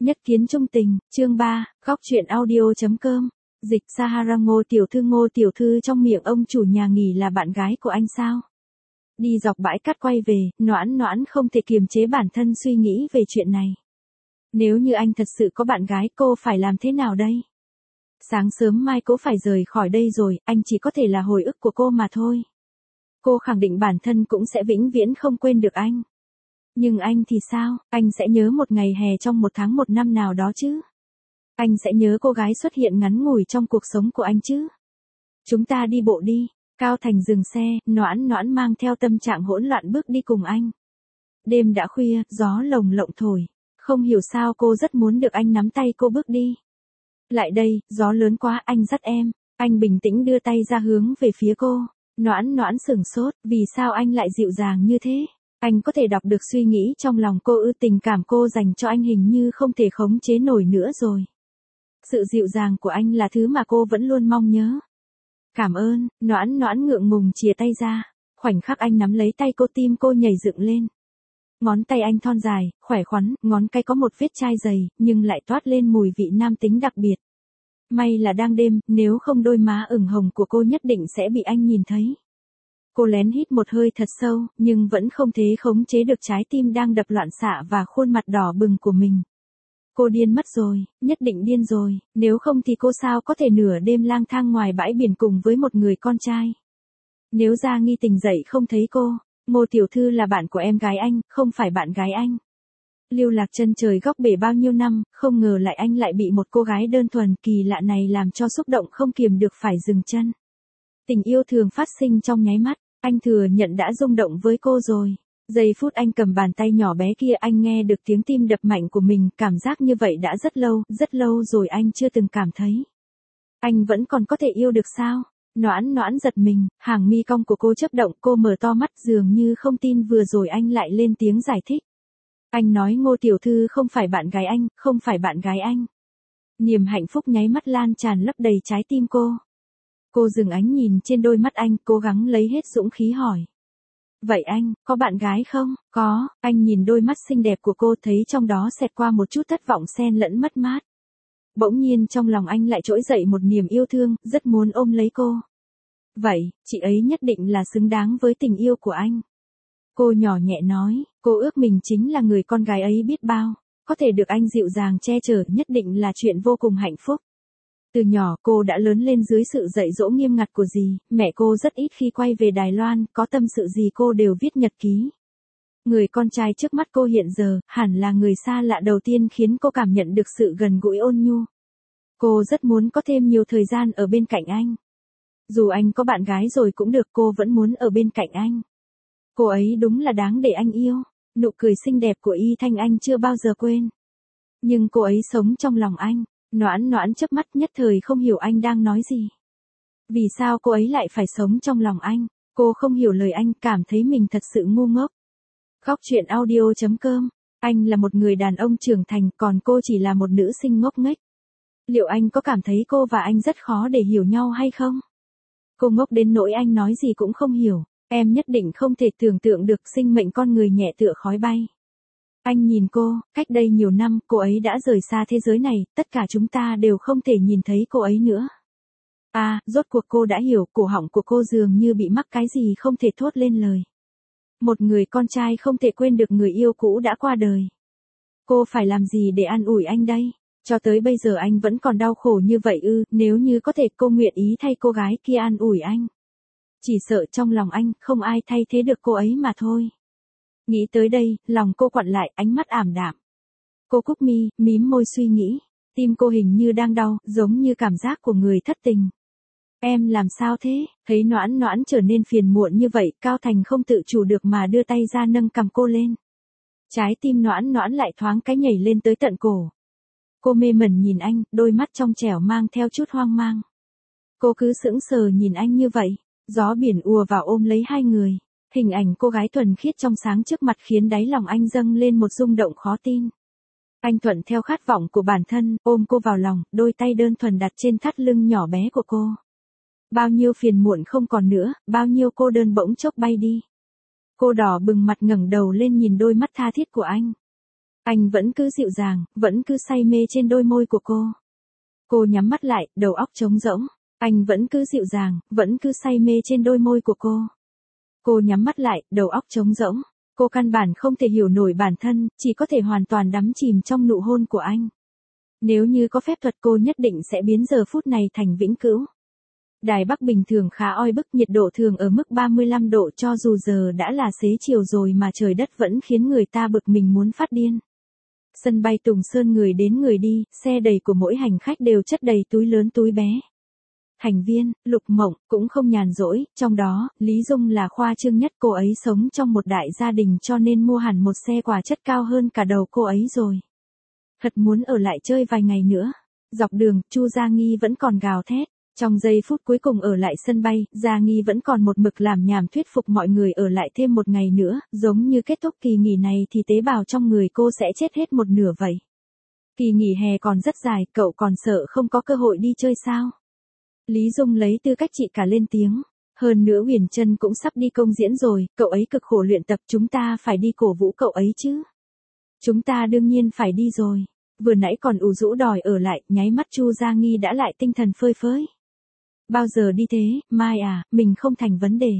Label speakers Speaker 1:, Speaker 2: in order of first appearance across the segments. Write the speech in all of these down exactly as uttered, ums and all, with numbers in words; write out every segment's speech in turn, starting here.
Speaker 1: Nhất kiến trung tình, chương ba, góc truyện audio.com. Dịch Sahara. Ngô tiểu thư. Ngô tiểu thư trong miệng ông chủ nhà nghỉ là bạn gái của anh sao? Đi dọc bãi cát quay về, Noãn Noãn không thể kiềm chế bản thân suy nghĩ về chuyện này. Nếu như anh thật sự có bạn gái, cô phải làm thế nào đây? Sáng sớm mai cô phải rời khỏi đây rồi, anh chỉ có thể là hồi ức của cô mà thôi. Cô khẳng định bản thân cũng sẽ vĩnh viễn không quên được anh. Nhưng anh thì sao, anh sẽ nhớ một ngày hè trong một tháng một năm nào đó chứ? Anh sẽ nhớ cô gái xuất hiện ngắn ngủi trong cuộc sống của anh chứ? Chúng ta đi bộ đi. Cao Thành dừng xe, Noãn Noãn mang theo tâm trạng hỗn loạn bước đi cùng anh. Đêm đã khuya, gió lồng lộng thổi. Không hiểu sao cô rất muốn được anh nắm tay cô bước đi. Lại đây, gió lớn quá, anh dắt em. Anh bình tĩnh đưa tay ra hướng về phía cô. Noãn Noãn sửng sốt, vì sao anh lại dịu dàng như thế? Anh có thể đọc được suy nghĩ trong lòng cô ư? Tình cảm cô dành cho anh hình như không thể khống chế nổi nữa rồi. Sự dịu dàng của anh là thứ mà cô vẫn luôn mong nhớ. Cảm ơn. Noãn Noãn ngượng ngùng chìa tay ra. Khoảnh khắc anh nắm lấy tay cô, tim cô nhảy dựng lên. Ngón tay anh thon dài, khỏe khoắn, ngón cái có một vết chai dày, nhưng lại toát lên mùi vị nam tính đặc biệt. May là đang đêm, nếu không đôi má ửng hồng của cô nhất định sẽ bị anh nhìn thấy. Cô lén hít một hơi thật sâu, nhưng vẫn không thể khống chế được trái tim đang đập loạn xạ và khuôn mặt đỏ bừng của mình. Cô điên mất rồi, nhất định điên rồi, nếu không thì cô sao có thể nửa đêm lang thang ngoài bãi biển cùng với một người con trai. Nếu Gia Nghi tỉnh dậy không thấy cô, Ngô tiểu thư là bạn của em gái anh, không phải bạn gái anh. Lưu lạc chân trời góc bể bao nhiêu năm, không ngờ lại anh lại bị một cô gái đơn thuần kỳ lạ này làm cho xúc động không kiềm được phải dừng chân. Tình yêu thường phát sinh trong nháy mắt, anh thừa nhận đã rung động với cô rồi. Giây phút anh cầm bàn tay nhỏ bé kia, anh nghe được tiếng tim đập mạnh của mình, cảm giác như vậy đã rất lâu, rất lâu rồi anh chưa từng cảm thấy. Anh vẫn còn có thể yêu được sao? Noãn Noãn giật mình, hàng mi cong của cô chớp động, cô mở to mắt dường như không tin vừa rồi anh lại lên tiếng giải thích. Anh nói Ngô tiểu thư không phải bạn gái anh, không phải bạn gái anh. Niềm hạnh phúc nháy mắt lan tràn lấp đầy trái tim cô. Cô dừng ánh nhìn trên đôi mắt anh, cố gắng lấy hết dũng khí hỏi. Vậy anh, có bạn gái không? Có. Anh nhìn đôi mắt xinh đẹp của cô, thấy trong đó xẹt qua một chút thất vọng xen lẫn mất mát. Bỗng nhiên trong lòng anh lại trỗi dậy một niềm yêu thương, rất muốn ôm lấy cô. Vậy, chị ấy nhất định là xứng đáng với tình yêu của anh. Cô nhỏ nhẹ nói, cô ước mình chính là người con gái ấy biết bao. Có thể được anh dịu dàng che chở nhất định là chuyện vô cùng hạnh phúc. Từ nhỏ cô đã lớn lên dưới sự dạy dỗ nghiêm ngặt của dì, mẹ cô rất ít khi quay về Đài Loan, có tâm sự gì cô đều viết nhật ký. Người con trai trước mắt cô hiện giờ, hẳn là người xa lạ đầu tiên khiến cô cảm nhận được sự gần gũi ôn nhu. Cô rất muốn có thêm nhiều thời gian ở bên cạnh anh. Dù anh có bạn gái rồi cũng được, cô vẫn muốn ở bên cạnh anh. Cô ấy đúng là đáng để anh yêu. Nụ cười xinh đẹp của Y Thanh anh chưa bao giờ quên. Nhưng cô ấy sống trong lòng anh. Noãn Noãn chớp mắt nhất thời không hiểu anh đang nói gì. Vì sao cô ấy lại phải sống trong lòng anh? Cô không hiểu lời anh, cảm thấy mình thật sự ngu ngốc. Góc truyện audio.com. Anh là một người đàn ông trưởng thành, còn cô chỉ là một nữ sinh ngốc nghếch. Liệu anh có cảm thấy cô và anh rất khó để hiểu nhau hay không? Cô ngốc đến nỗi anh nói gì cũng không hiểu. Em nhất định không thể tưởng tượng được sinh mệnh con người nhẹ tựa khói bay. Anh nhìn cô, cách đây nhiều năm, cô ấy đã rời xa thế giới này, tất cả chúng ta đều không thể nhìn thấy cô ấy nữa. À, rốt cuộc cô đã hiểu, cổ họng của cô dường như bị mắc cái gì không thể thốt lên lời. Một người con trai không thể quên được người yêu cũ đã qua đời. Cô phải làm gì để an ủi anh đây? Cho tới bây giờ anh vẫn còn đau khổ như vậy ư? Nếu như có thể, cô nguyện ý thay cô gái kia an ủi anh. Chỉ sợ trong lòng anh, không ai thay thế được cô ấy mà thôi. Nghĩ tới đây, lòng cô quặn lại, ánh mắt ảm đạm. Cô cúc mi, mím môi suy nghĩ. Tim cô hình như đang đau, giống như cảm giác của người thất tình. Em làm sao thế? Thấy Noãn Noãn trở nên phiền muộn như vậy, Cao Thành không tự chủ được mà đưa tay ra nâng cằm cô lên. Trái tim Noãn Noãn lại thoáng cái nhảy lên tới tận cổ. Cô mê mẩn nhìn anh, đôi mắt trong trẻo mang theo chút hoang mang. Cô cứ sững sờ nhìn anh như vậy. Gió biển ùa vào ôm lấy hai người. Hình ảnh cô gái thuần khiết trong sáng trước mặt khiến đáy lòng anh dâng lên một rung động khó tin. Anh thuận theo khát vọng của bản thân, ôm cô vào lòng, đôi tay đơn thuần đặt trên thắt lưng nhỏ bé của cô. Bao nhiêu phiền muộn không còn nữa, bao nhiêu cô đơn bỗng chốc bay đi. Cô đỏ bừng mặt ngẩng đầu lên nhìn đôi mắt tha thiết của anh. Anh vẫn cứ dịu dàng, vẫn cứ say mê trên đôi môi của cô. Cô nhắm mắt lại, đầu óc trống rỗng. Anh vẫn cứ dịu dàng, vẫn cứ say mê trên đôi môi của cô. Cô nhắm mắt lại, đầu óc trống rỗng. Cô căn bản không thể hiểu nổi bản thân, chỉ có thể hoàn toàn đắm chìm trong nụ hôn của anh. Nếu như có phép thuật cô nhất định sẽ biến giờ phút này thành vĩnh cửu. Đài Bắc bình thường khá oi bức, nhiệt độ thường ở mức ba mươi lăm độ, cho dù giờ đã là xế chiều rồi mà trời đất vẫn khiến người ta bực mình muốn phát điên. Sân bay Tùng Sơn người đến người đi, xe đầy của mỗi hành khách đều chất đầy túi lớn túi bé. Thành viên, Lục Mộng, cũng không nhàn rỗi, trong đó, Lý Dung là khoa trương nhất, cô ấy sống trong một đại gia đình cho nên mua hẳn một xe quà chất cao hơn cả đầu cô ấy rồi. Thật muốn ở lại chơi vài ngày nữa. Dọc đường, Chu Gia Nghi vẫn còn gào thét. Trong giây phút cuối cùng ở lại sân bay, Gia Nghi vẫn còn một mực làm nhảm thuyết phục mọi người ở lại thêm một ngày nữa, giống như kết thúc kỳ nghỉ này thì tế bào trong người cô sẽ chết hết một nửa vậy. Kỳ nghỉ hè còn rất dài, cậu còn sợ không có cơ hội đi chơi sao? Lý Dung lấy tư cách chị cả lên tiếng. Hơn nữa Huyền Trân cũng sắp đi công diễn rồi, cậu ấy cực khổ luyện tập, chúng ta phải đi cổ vũ cậu ấy chứ. Chúng ta đương nhiên phải đi rồi. Vừa nãy còn ủ rũ đòi ở lại, nháy mắt Chu Gia Nghi đã lại tinh thần phơi phới. Bao giờ đi thế, Mai à, mình không thành vấn đề.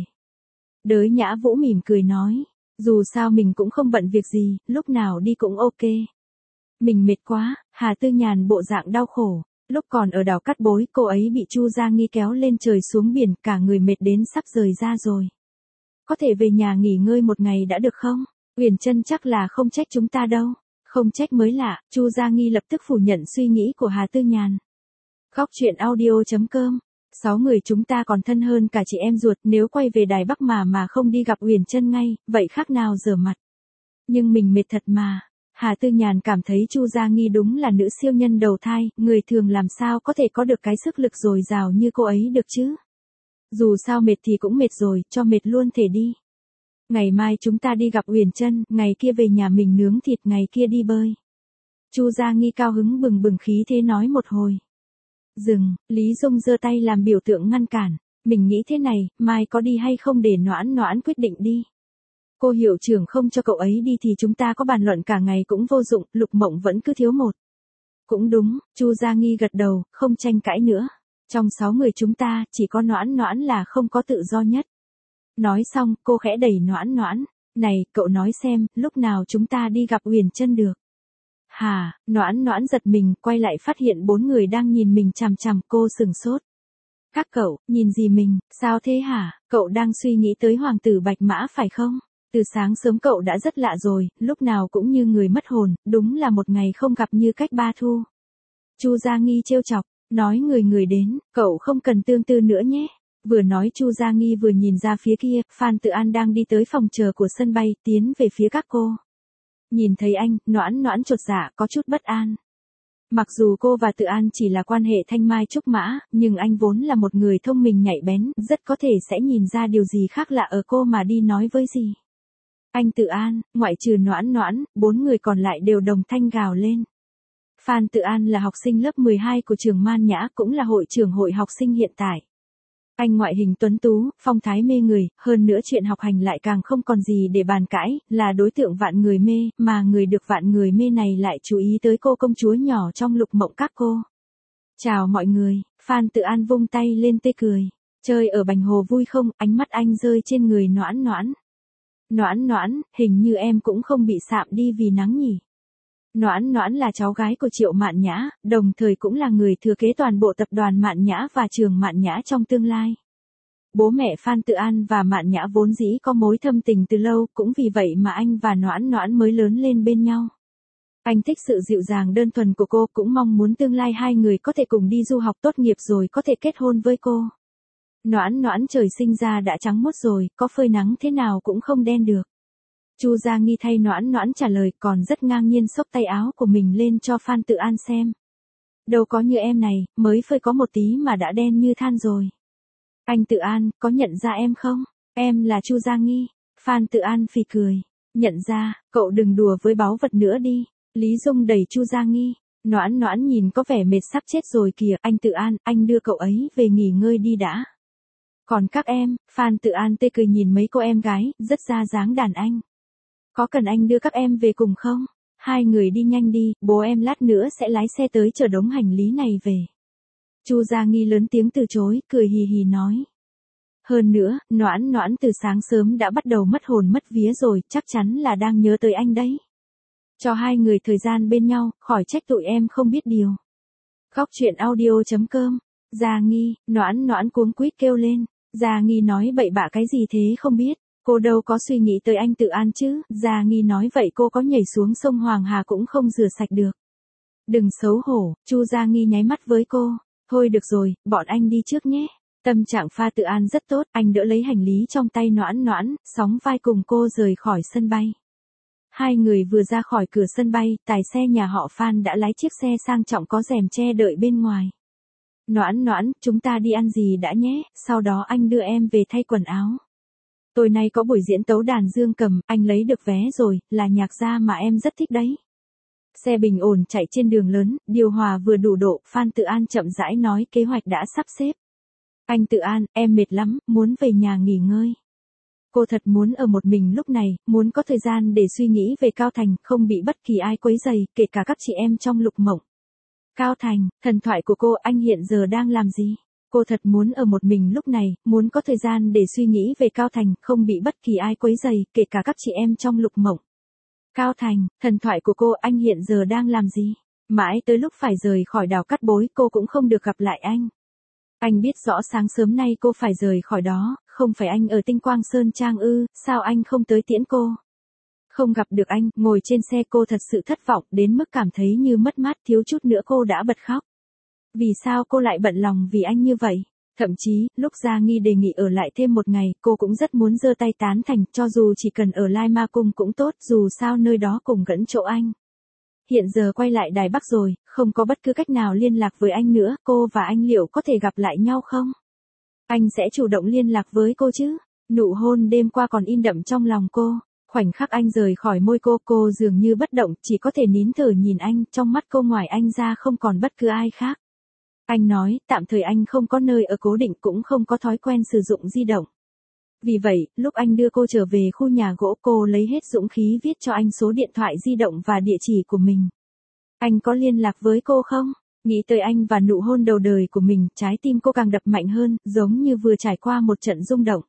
Speaker 1: Đới Nhã Vũ mỉm cười nói. Dù sao mình cũng không bận việc gì, lúc nào đi cũng ok. Mình mệt quá, Hà Tư Nhàn bộ dạng đau khổ. Lúc còn ở đảo Cát Bối, cô ấy bị Chu Gia Nghi kéo lên trời xuống biển, cả người mệt đến sắp rời ra rồi. Có thể về nhà nghỉ ngơi một ngày đã được không? Huyền Trân chắc là không trách chúng ta đâu. Không trách mới lạ, Chu Gia Nghi lập tức phủ nhận suy nghĩ của Hà Tư Nhàn. Góc truyện audio chấm com. Sáu người chúng ta còn thân hơn cả chị em ruột, nếu quay về Đài Bắc mà mà không đi gặp Huyền Trân ngay, vậy khác nào rửa mặt. Nhưng mình mệt thật mà. Hà Tư Nhàn cảm thấy Chu Gia Nghi đúng là nữ siêu nhân đầu thai, người thường làm sao có thể có được cái sức lực dồi dào như cô ấy được chứ. Dù sao mệt thì cũng mệt rồi, cho mệt luôn thể đi. Ngày mai chúng ta đi gặp Huyền Trân, ngày kia về nhà mình nướng thịt, ngày kia đi bơi. Chu Gia Nghi cao hứng bừng bừng khí thế nói một hồi. Dừng, Lý Dung giơ tay làm biểu tượng ngăn cản. Mình nghĩ thế này, mai có đi hay không để Noãn Noãn quyết định đi. Cô hiệu trưởng không cho cậu ấy đi thì chúng ta có bàn luận cả ngày cũng vô dụng, Lục Mộng vẫn cứ thiếu một. Cũng đúng, Chu Gia Nghi gật đầu, không tranh cãi nữa. Trong sáu người chúng ta, chỉ có Noãn Noãn là không có tự do nhất. Nói xong, cô khẽ đẩy Noãn Noãn. Này, cậu nói xem, lúc nào chúng ta đi gặp Huyền Trân được? Hà, Noãn Noãn giật mình, quay lại phát hiện bốn người đang nhìn mình chằm chằm, cô sừng sốt. Các cậu, nhìn gì mình, sao thế hả? Cậu đang suy nghĩ tới hoàng tử Bạch Mã phải không? Từ sáng sớm cậu đã rất lạ rồi, lúc nào cũng như người mất hồn, đúng là một ngày không gặp như cách ba thu. Chu Gia Nghi trêu chọc, nói người người đến, cậu không cần tương tư nữa nhé. Vừa nói Chu Gia Nghi vừa nhìn ra phía kia, Phan Tự An đang đi tới phòng chờ của sân bay, tiến về phía các cô. Nhìn thấy anh, Noãn Noãn chột dạ, có chút bất an. Mặc dù cô và Tự An chỉ là quan hệ thanh mai trúc mã, nhưng anh vốn là một người thông minh nhạy bén, rất có thể sẽ nhìn ra điều gì khác lạ ở cô mà đi nói với gì. Anh Tự An, ngoại trừ Noãn Noãn, bốn người còn lại đều đồng thanh gào lên. Phan Tự An là học sinh lớp mười hai của trường Man Nhã, cũng là hội trưởng hội học sinh hiện tại. Anh ngoại hình tuấn tú, phong thái mê người, hơn nữa chuyện học hành lại càng không còn gì để bàn cãi, là đối tượng vạn người mê, mà người được vạn người mê này lại chú ý tới cô công chúa nhỏ trong Lục Mộng các cô. Chào mọi người, Phan Tự An vung tay lên tươi cười. Chơi ở Bành Hồ vui không? Ánh mắt anh rơi trên người Noãn Noãn. Noãn Noãn, hình như em cũng không bị sạm đi vì nắng nhỉ? Noãn Noãn là cháu gái của Triệu Mạn Nhã, đồng thời cũng là người thừa kế toàn bộ tập đoàn Mạn Nhã và trường Mạn Nhã trong tương lai. Bố mẹ Phan Tự An và Mạn Nhã vốn dĩ có mối thâm tình từ lâu, cũng vì vậy mà anh và Noãn Noãn mới lớn lên bên nhau. Anh thích sự dịu dàng đơn thuần của cô, cũng mong muốn tương lai hai người có thể cùng đi du học tốt nghiệp rồi có thể kết hôn với cô. Noãn Noãn trời sinh ra đã trắng muốt rồi, có phơi nắng thế nào cũng không đen được. Chu Gia Nghi thay Noãn Noãn trả lời, còn rất ngang nhiên xốc tay áo của mình lên cho Phan Tự An xem. Đâu có như em này, mới phơi có một tí mà đã đen như than rồi. Anh Tự An, có nhận ra em không? Em là Chu Gia Nghi. Phan Tự An phì cười. Nhận ra, cậu đừng đùa với báu vật nữa đi. Lý Dung đẩy Chu Gia Nghi. Noãn Noãn nhìn có vẻ mệt sắp chết rồi kìa. Anh Tự An, anh đưa cậu ấy về nghỉ ngơi đi đã. Còn các em, Phan Tự An tê cười nhìn mấy cô em gái, rất ra dáng đàn anh. Có cần anh đưa các em về cùng không? Hai người đi nhanh đi, bố em lát nữa sẽ lái xe tới chở đống hành lý này về. Chu Gia Nghi lớn tiếng từ chối, cười hì hì nói. Hơn nữa, Noãn Noãn từ sáng sớm đã bắt đầu mất hồn mất vía rồi, chắc chắn là đang nhớ tới anh đấy. Cho hai người thời gian bên nhau, khỏi trách tụi em không biết điều. Góc truyện audio chấm com. Gia Nghi, Noãn Noãn cuống quýt kêu lên. Gia Nghi nói bậy bạ cái gì thế không biết. Cô đâu có suy nghĩ tới anh Tự An chứ. Gia Nghi nói vậy cô có nhảy xuống sông Hoàng Hà cũng không rửa sạch được. Đừng xấu hổ, Chu Gia Nghi nháy mắt với cô. Thôi được rồi, bọn anh đi trước nhé. Tâm trạng Pha Tự An rất tốt, anh đỡ lấy hành lý trong tay Noãn Noãn, sóng vai cùng cô rời khỏi sân bay. Hai người vừa ra khỏi cửa sân bay, tài xe nhà họ Phan đã lái chiếc xe sang trọng có rèm che đợi bên ngoài. Noãn Noãn, chúng ta đi ăn gì đã nhé, sau đó anh đưa em về thay quần áo. Tối nay có buổi diễn tấu đàn dương cầm, anh lấy được vé rồi, là nhạc gia mà em rất thích đấy. Xe bình ổn chạy trên đường lớn, điều hòa vừa đủ độ, Phan Tự An chậm rãi nói kế hoạch đã sắp xếp. Anh Tự An, em mệt lắm, muốn về nhà nghỉ ngơi. Cô thật muốn ở một mình lúc này, muốn có thời gian để suy nghĩ về Cao Thành, không bị bất kỳ ai quấy rầy, kể cả các chị em trong Lục Mộng. Cao Thành, thần thoại của cô, anh hiện giờ đang làm gì? Cô thật muốn ở một mình lúc này, muốn có thời gian để suy nghĩ về Cao Thành, không bị bất kỳ ai quấy rầy, kể cả các chị em trong Lục Mộng. Cao Thành, thần thoại của cô, anh hiện giờ đang làm gì? Mãi tới lúc phải rời khỏi đảo Cát Bối, cô cũng không được gặp lại anh. Anh biết rõ sáng sớm nay cô phải rời khỏi đó, không phải anh ở Tinh Quang Sơn Trang ư, sao anh không tới tiễn cô? Không gặp được anh, ngồi trên xe cô thật sự thất vọng, đến mức cảm thấy như mất mát, thiếu chút nữa cô đã bật khóc. Vì sao cô lại bận lòng vì anh như vậy? Thậm chí, lúc Gia Nghi đề nghị ở lại thêm một ngày, cô cũng rất muốn giơ tay tán thành, cho dù chỉ cần ở Lai Ma Cung cũng tốt, dù sao nơi đó cùng gần chỗ anh. Hiện giờ quay lại Đài Bắc rồi, không có bất cứ cách nào liên lạc với anh nữa, cô và anh liệu có thể gặp lại nhau không? Anh sẽ chủ động liên lạc với cô chứ? Nụ hôn đêm qua còn in đậm trong lòng cô. Khoảnh khắc anh rời khỏi môi cô, cô dường như bất động, chỉ có thể nín thở nhìn anh, trong mắt cô ngoài anh ra không còn bất cứ ai khác. Anh nói, tạm thời anh không có nơi ở cố định cũng không có thói quen sử dụng di động. Vì vậy, lúc anh đưa cô trở về khu nhà gỗ, cô lấy hết dũng khí viết cho anh số điện thoại di động và địa chỉ của mình. Anh có liên lạc với cô không? Nghĩ tới anh và nụ hôn đầu đời của mình, trái tim cô càng đập mạnh hơn, giống như vừa trải qua một trận rung động.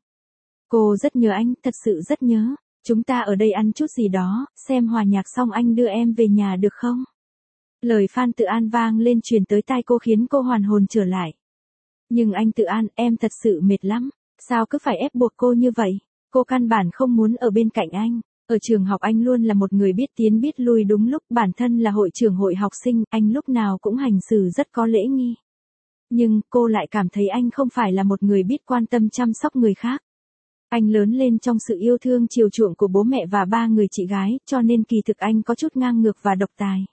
Speaker 1: Cô rất nhớ anh, thật sự rất nhớ. Chúng ta ở đây ăn chút gì đó, xem hòa nhạc xong anh đưa em về nhà được không? Lời Phan Tự An vang lên truyền tới tai cô khiến cô hoàn hồn trở lại. Nhưng anh Tự An, em thật sự mệt lắm. Sao cứ phải ép buộc cô như vậy? Cô căn bản không muốn ở bên cạnh anh. Ở trường học anh luôn là một người biết tiến biết lui đúng lúc, bản thân là hội trưởng hội học sinh, anh lúc nào cũng hành xử rất có lễ nghi. Nhưng, cô lại cảm thấy anh không phải là một người biết quan tâm chăm sóc người khác. Anh lớn lên trong sự yêu thương chiều chuộng của bố mẹ và ba người chị gái, cho nên kỳ thực anh có chút ngang ngược và độc tài.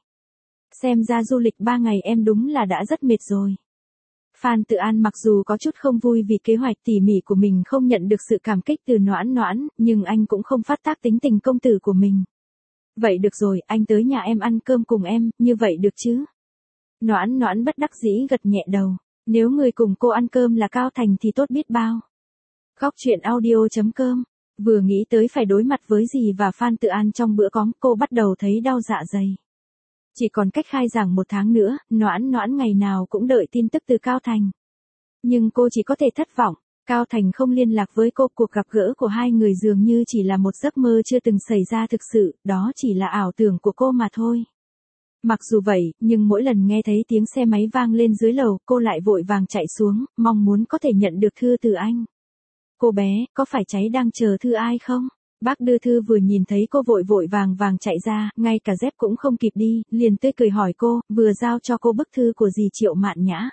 Speaker 1: Xem ra du lịch ba ngày em đúng là đã rất mệt rồi. Phan Tự An mặc dù có chút không vui vì kế hoạch tỉ mỉ của mình không nhận được sự cảm kích từ Noãn Noãn, nhưng anh cũng không phát tác tính tình công tử của mình. Vậy được rồi, anh tới nhà em ăn cơm cùng em, như vậy được chứ? Noãn Noãn bất đắc dĩ gật nhẹ đầu. Nếu người cùng cô ăn cơm là Cao Thành thì tốt biết bao. Góc truyện audio chấm com. Vừa nghĩ tới phải đối mặt với dì và Phan Tự An trong bữa cóng, cô bắt đầu thấy đau dạ dày. Chỉ còn cách khai giảng một tháng nữa, Noãn Noãn ngày nào cũng đợi tin tức từ Cao Thành. Nhưng cô chỉ có thể thất vọng, Cao Thành không liên lạc với cô, cuộc gặp gỡ của hai người dường như chỉ là một giấc mơ chưa từng xảy ra thực sự, đó chỉ là ảo tưởng của cô mà thôi. Mặc dù vậy, nhưng mỗi lần nghe thấy tiếng xe máy vang lên dưới lầu, cô lại vội vàng chạy xuống, mong muốn có thể nhận được thư từ anh. Cô bé, có phải cháy đang chờ thư ai không? Bác đưa thư vừa nhìn thấy cô vội vội vàng vàng chạy ra, ngay cả dép cũng không kịp đi, liền tươi cười hỏi cô, vừa giao cho cô bức thư của dì Triệu Mạn Nhã.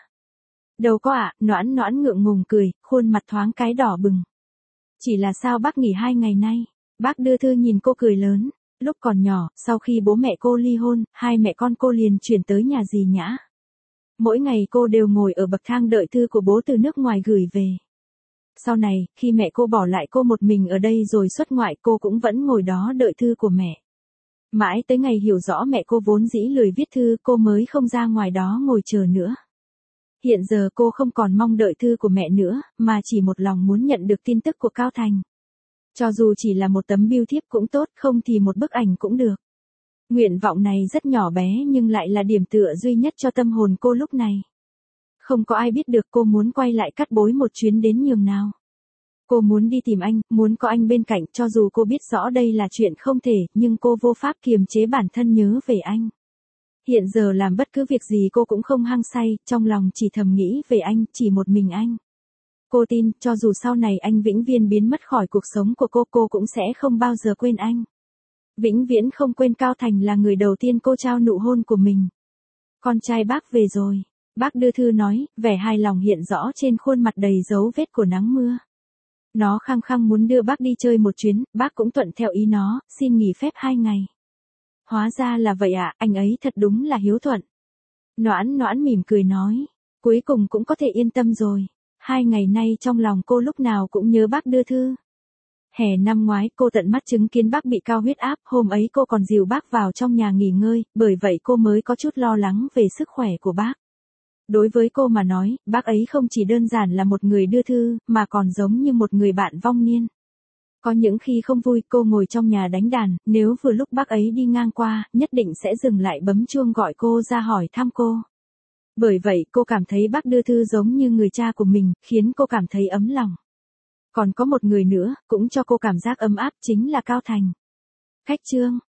Speaker 1: Đâu có ạ, à, Noãn Noãn ngượng ngùng cười, khuôn mặt thoáng cái đỏ bừng. Chỉ là sao bác nghỉ hai ngày nay? Bác đưa thư nhìn cô cười lớn. Lúc còn nhỏ, sau khi bố mẹ cô ly hôn, hai mẹ con cô liền chuyển tới nhà dì Nhã. Mỗi ngày cô đều ngồi ở bậc thang đợi thư của bố từ nước ngoài gửi về. Sau này, khi mẹ cô bỏ lại cô một mình ở đây rồi xuất ngoại, cô cũng vẫn ngồi đó đợi thư của mẹ. Mãi tới ngày hiểu rõ mẹ cô vốn dĩ lười viết thư, cô mới không ra ngoài đó ngồi chờ nữa. Hiện giờ cô không còn mong đợi thư của mẹ nữa, mà chỉ một lòng muốn nhận được tin tức của Cao Thành. Cho dù chỉ là một tấm bưu thiếp cũng tốt, không thì một bức ảnh cũng được. Nguyện vọng này rất nhỏ bé nhưng lại là điểm tựa duy nhất cho tâm hồn cô lúc này. Không có ai biết được cô muốn quay lại cắt bối một chuyến đến nhường nào. Cô muốn đi tìm anh, muốn có anh bên cạnh, cho dù cô biết rõ đây là chuyện không thể, nhưng cô vô pháp kiềm chế bản thân nhớ về anh. Hiện giờ làm bất cứ việc gì cô cũng không hăng say, trong lòng chỉ thầm nghĩ về anh, chỉ một mình anh. Cô tin, cho dù sau này anh vĩnh viễn biến mất khỏi cuộc sống của cô, cô cũng sẽ không bao giờ quên anh. Vĩnh viễn không quên Cao Thành là người đầu tiên cô trao nụ hôn của mình. Con trai bác về rồi. Bác đưa thư nói, vẻ hài lòng hiện rõ trên khuôn mặt đầy dấu vết của nắng mưa. Nó khăng khăng muốn đưa bác đi chơi một chuyến, bác cũng thuận theo ý nó, xin nghỉ phép hai ngày. Hóa ra là vậy ạ, à, anh ấy thật đúng là hiếu thuận. Noãn Noãn mỉm cười nói, cuối cùng cũng có thể yên tâm rồi. Hai ngày nay trong lòng cô lúc nào cũng nhớ bác đưa thư. Hè năm ngoái cô tận mắt chứng kiến bác bị cao huyết áp, hôm ấy cô còn dìu bác vào trong nhà nghỉ ngơi, bởi vậy cô mới có chút lo lắng về sức khỏe của bác. Đối với cô mà nói, bác ấy không chỉ đơn giản là một người đưa thư, mà còn giống như một người bạn vong niên. Có những khi không vui cô ngồi trong nhà đánh đàn, nếu vừa lúc bác ấy đi ngang qua, nhất định sẽ dừng lại bấm chuông gọi cô ra hỏi thăm cô. Bởi vậy cô cảm thấy bác đưa thư giống như người cha của mình, khiến cô cảm thấy ấm lòng. Còn có một người nữa, cũng cho cô cảm giác ấm áp chính là Cao Thành. Khách chương.